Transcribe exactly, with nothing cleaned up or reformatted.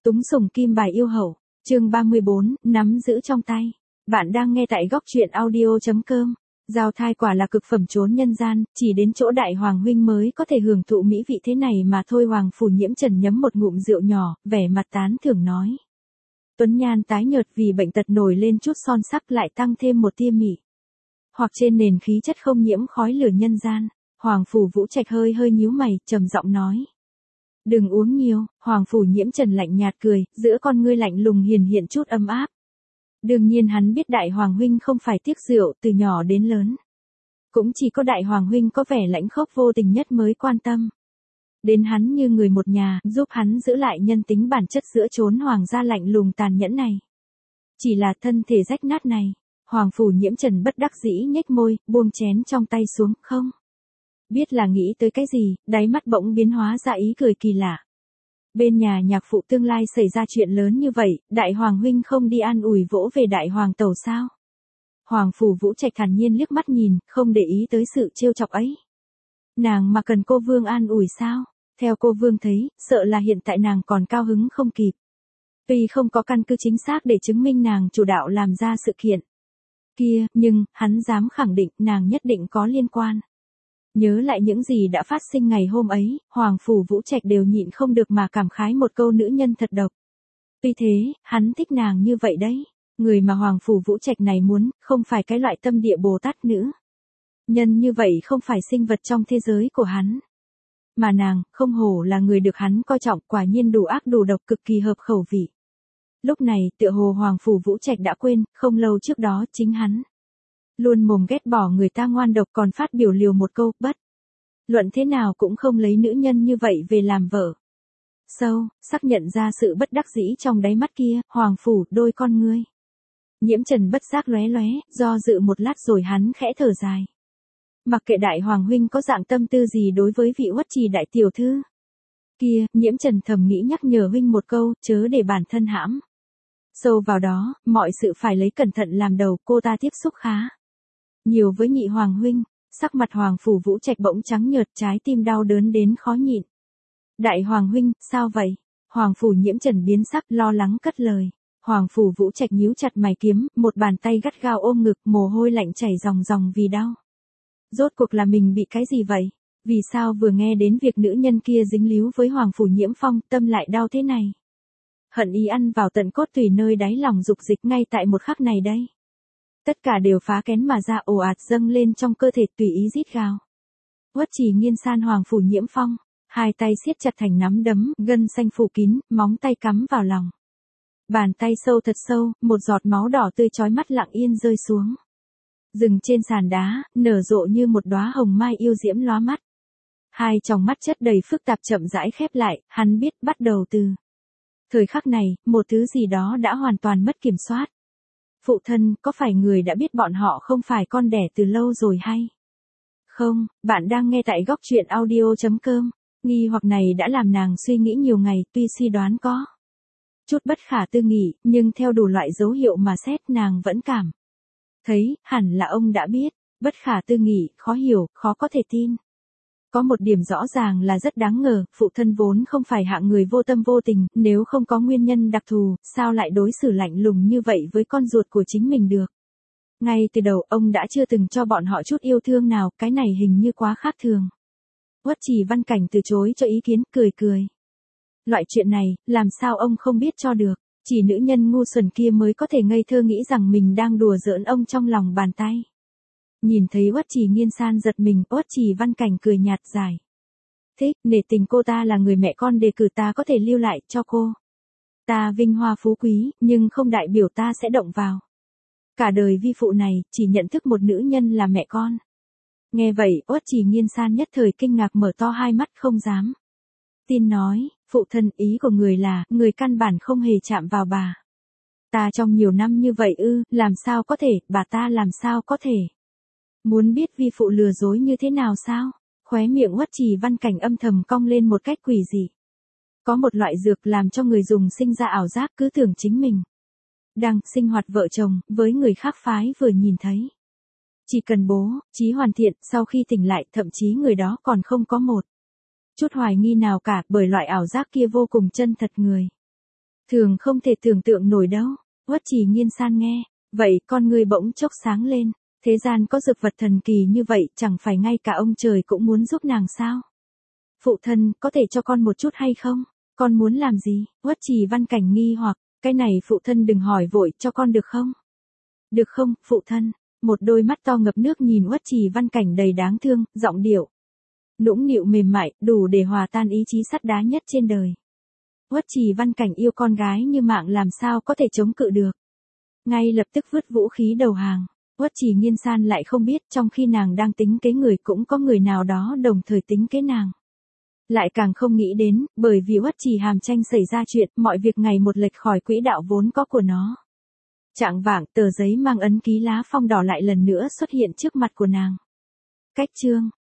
Túng sủng kim bài yêu hậu, chương ba mươi bốn, nắm giữ trong tay. Bạn đang nghe tại góc truyện audio chấm com. Giao thai quả là cực phẩm chốn nhân gian, chỉ đến chỗ đại hoàng huynh mới có thể hưởng thụ mỹ vị thế này mà thôi. Hoàng phủ Nhiễm Trần nhấm một ngụm rượu nhỏ, vẻ mặt tán thưởng nói. Tuấn nhan tái nhợt vì bệnh tật nổi lên chút son sắc lại tăng thêm một tia mị. Hoặc trên nền khí chất không nhiễm khói lửa nhân gian, Hoàng phủ Vũ Trạch hơi hơi nhíu mày, trầm giọng nói. Đừng uống nhiều, Hoàng phủ Nhiễm Trần lạnh nhạt cười, giữa con ngươi lạnh lùng hiền hiện chút ấm áp. Đương nhiên hắn biết đại hoàng huynh không phải tiếc rượu từ nhỏ đến lớn. Cũng chỉ có đại hoàng huynh có vẻ lãnh khốc vô tình nhất mới quan tâm. Đến hắn như người một nhà, giúp hắn giữ lại nhân tính bản chất giữa chốn hoàng gia lạnh lùng tàn nhẫn này. Chỉ là thân thể rách nát này, Hoàng phủ Nhiễm Trần bất đắc dĩ nhếch môi, buông chén trong tay xuống, không. Biết là nghĩ tới cái gì, đáy mắt bỗng biến hóa ra ý cười kỳ lạ. Bên nhà nhạc phụ tương lai xảy ra chuyện lớn như vậy, đại hoàng huynh không đi an ủi vỗ về đại hoàng tẩu sao? Hoàng phủ Vũ Trạch thản nhiên liếc mắt nhìn, không để ý tới sự trêu chọc ấy. Nàng mà cần cô vương an ủi sao? Theo cô vương thấy, sợ là hiện tại nàng còn cao hứng không kịp. Tuy không có căn cứ chính xác để chứng minh nàng chủ đạo làm ra sự kiện kia, nhưng hắn dám khẳng định nàng nhất định có liên quan. Nhớ lại những gì đã phát sinh ngày hôm ấy, Hoàng phủ Vũ Trạch đều nhịn không được mà cảm khái một câu nữ nhân thật độc. Tuy thế, hắn thích nàng như vậy đấy. Người mà Hoàng phủ Vũ Trạch này muốn, không phải cái loại tâm địa Bồ Tát nữ. Nhân như vậy không phải sinh vật trong thế giới của hắn. Mà nàng, không hổ là người được hắn coi trọng, quả nhiên đủ ác đủ độc, cực kỳ hợp khẩu vị. Lúc này, tựa hồ Hoàng phủ Vũ Trạch đã quên, không lâu trước đó chính hắn luôn mồm ghét bỏ người ta ngoan độc, còn phát biểu liều một câu, bất luận thế nào cũng không lấy nữ nhân như vậy về làm vợ. Sâu, xác nhận ra sự bất đắc dĩ trong đáy mắt kia, Hoàng phủ đôi con ngươi Nhiễm Trần bất giác lóe lóe, do dự một lát rồi hắn khẽ thở dài. Mặc kệ đại hoàng huynh có dạng tâm tư gì đối với vị Uất Trì đại tiểu thư kia, Nhiễm Trần thầm nghĩ nhắc nhở huynh một câu, chớ để bản thân hãm sâu vào đó, mọi sự phải lấy cẩn thận làm đầu. Cô ta tiếp xúc khá nhiều với nhị hoàng huynh. Sắc mặt Hoàng phủ Vũ Trạch bỗng trắng nhợt, trái tim đau đớn đến khó nhịn. Đại hoàng huynh, sao vậy? Hoàng phủ Nhiễm Trần biến sắc, lo lắng cất lời. Hoàng phủ Vũ Trạch nhíu chặt mày kiếm, một bàn tay gắt gao ôm ngực, mồ hôi lạnh chảy ròng ròng vì đau. Rốt cuộc là mình bị cái gì vậy? Vì sao vừa nghe đến việc nữ nhân kia dính líu với Hoàng phủ Nhiễm Phong, tâm lại đau thế này? Hận ý ăn vào tận cốt tùy, nơi đáy lòng dục dịch ngay tại một khắc này đây. Tất cả đều phá kén mà ra, ồ ạt dâng lên trong cơ thể, tùy ý rít gào. Uất Trì nghiên san Hoàng phủ Nhiễm Phong, hai tay siết chặt thành nắm đấm, gân xanh phủ kín, móng tay cắm vào lòng. Bàn tay sâu thật sâu, một giọt máu đỏ tươi chói mắt lặng yên rơi xuống. Dừng trên sàn đá, nở rộ như một đóa hồng mai yêu diễm lóa mắt. Hai tròng mắt chất đầy phức tạp chậm rãi khép lại, hắn biết bắt đầu từ thời khắc này, một thứ gì đó đã hoàn toàn mất kiểm soát. Phụ thân, có phải người đã biết bọn họ không phải con đẻ từ lâu rồi hay? Không, bạn đang nghe tại góc truyện audio chấm com. Nghi hoặc này đã làm nàng suy nghĩ nhiều ngày, tuy suy đoán có chút bất khả tư nghị, nhưng theo đủ loại dấu hiệu mà xét, nàng vẫn cảm thấy, hẳn là ông đã biết. Bất khả tư nghị, khó hiểu, khó có thể tin. Có một điểm rõ ràng là rất đáng ngờ, phụ thân vốn không phải hạng người vô tâm vô tình, nếu không có nguyên nhân đặc thù, sao lại đối xử lạnh lùng như vậy với con ruột của chính mình được. Ngay từ đầu, ông đã chưa từng cho bọn họ chút yêu thương nào, cái này hình như quá khác thường. Uất Trì Văn Cảnh từ chối cho ý kiến, cười cười. Loại chuyện này, làm sao ông không biết cho được, chỉ nữ nhân ngu xuẩn kia mới có thể ngây thơ nghĩ rằng mình đang đùa giỡn ông trong lòng bàn tay. Nhìn thấy Uất Trì nghiên san giật mình, Uất Trì Văn Cảnh cười nhạt giải thích, nể tình cô ta là người mẹ con đề cử, ta có thể lưu lại cho cô ta vinh hoa phú quý, nhưng không đại biểu ta sẽ động vào cả đời vi phụ này, chỉ nhận thức một nữ nhân là mẹ con. Nghe vậy, Uất Trì nghiên san nhất thời kinh ngạc, mở to hai mắt không dám tin nói, phụ thân, ý của người là, người căn bản không hề chạm vào bà ta trong nhiều năm như vậy ư? Làm sao có thể, bà ta làm sao có thể? Muốn biết vi phụ lừa dối như thế nào sao? Khóe miệng Uất Trì Văn Cảnh âm thầm cong lên một cách quỷ dị. Có một loại dược làm cho người dùng sinh ra ảo giác, cứ tưởng chính mình đang sinh hoạt vợ chồng với người khác phái vừa nhìn thấy. Chỉ cần bố trí hoàn thiện, sau khi tỉnh lại, thậm chí người đó còn không có một chút hoài nghi nào cả, bởi loại ảo giác kia vô cùng chân thật. Người Thường không thể tưởng tượng nổi đâu. Uất Trì Nghiên san nghe, vậy con người bỗng chốc sáng lên. Thế gian có dược vật thần kỳ như vậy, chẳng phải ngay cả ông trời cũng muốn giúp nàng sao? Phụ thân, có thể cho con một chút hay không? Con muốn làm gì? Uất Trì Văn Cảnh nghi hoặc, cái này phụ thân đừng hỏi vội, cho con được không? Được không, phụ thân? Một đôi mắt to ngập nước nhìn Uất Trì Văn Cảnh đầy đáng thương, giọng điệu nũng nịu mềm mại, đủ để hòa tan ý chí sắt đá nhất trên đời. Uất Trì Văn Cảnh yêu con gái như mạng làm sao có thể chống cự được. Ngay lập tức vứt vũ khí đầu hàng. Uất Trì Nghiên san lại không biết trong khi nàng đang tính kế người cũng có người nào đó đồng thời tính kế nàng. Lại càng không nghĩ đến, bởi vì Uất Trì Hàm Tranh xảy ra chuyện, mọi việc ngày một lệch khỏi quỹ đạo vốn có của nó. Chạng vạng, tờ giấy mang ấn ký lá phong đỏ lại lần nữa xuất hiện trước mặt của nàng. Cách chương